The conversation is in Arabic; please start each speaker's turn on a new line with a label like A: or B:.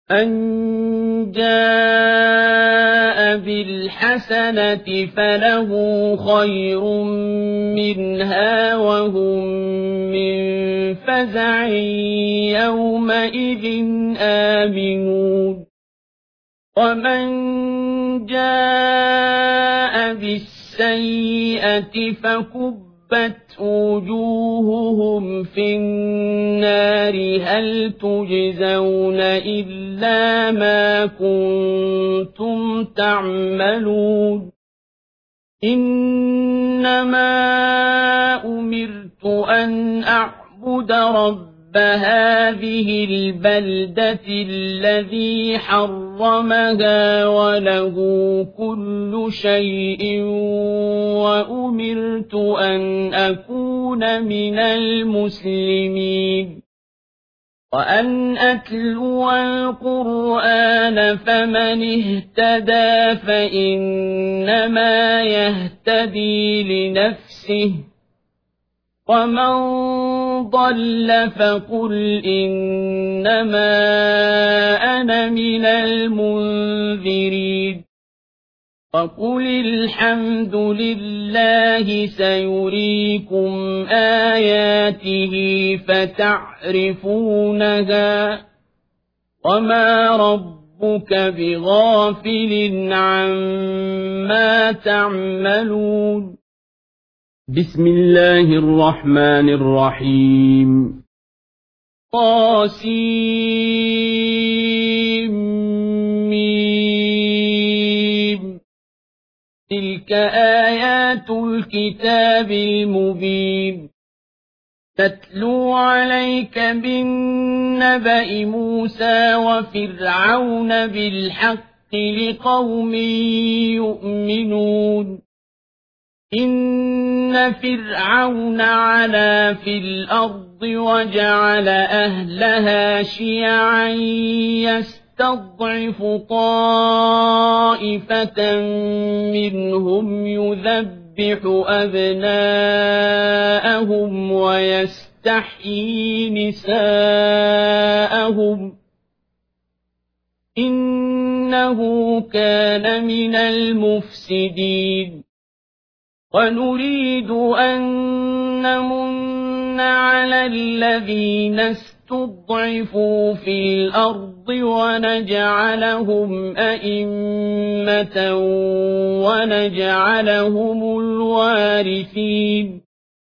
A: أَن جَاءَ بِالْحَسَنَةِ فَلَهُ خَيْرٌ مِّنْهَا وَهُم مِّن فَزَعٍ يَوْمَئِذٍ آمِنُونَ وَمَن جَاءَ بِالسَّيِّئَةِ فَكُبَّتْ وُجُوهُهُمْ فِي النَّارِ هَلْ تُجْزَوْنَ إِلَّا مَا كُنتُمْ تَعْمَلُونَ إِنَّمَا أُمِرْتُ أَنْ أَعْبُدَ رَبَّ هَٰذِهِ الْبَلْدَةِ الَّذِي حَرَّمَهَا وَلَهُ كُلُّ شَيْءٍ وَأُمِرْتُ أَنْ أَكُونَ مِنَ الْمُسْلِمِينَ وَأَنْ أَتْلُوَ الْقُرْآنَ فَمَنِ اهْتَدَىٰ فَإِنَّمَا يَهْتَدِي لِنَفْسِهِ وَمَن ضَلَّ فَقُلْ إِنَّمَا أَنَا مِنَ الْمُنذِرِينَ وَقُلِ الْحَمْدُ لِلَّهِ سَيُرِيكُمْ آيَاتِهِ فَتَعْرِفُونَهَا وَمَا رَبُّكَ بِغَافِلٍ عَمَّا تَعْمَلُونَ بسم الله الرحمن الرحيم طاسيم تلك آيات الكتاب المبين تتلو عليك بالنبأ موسى وفرعون بالحق لقوم يؤمنون إن فرعون علا في الأرض وجعل أهلها شيعا يستضعف طائفة منهم يذبح أبناءهم ويستحيي نساءهم إنه كان من المفسدين ونريد أن نمن على الذين استضعفوا في الأرض ونجعلهم أئمة ونجعلهم الوارثين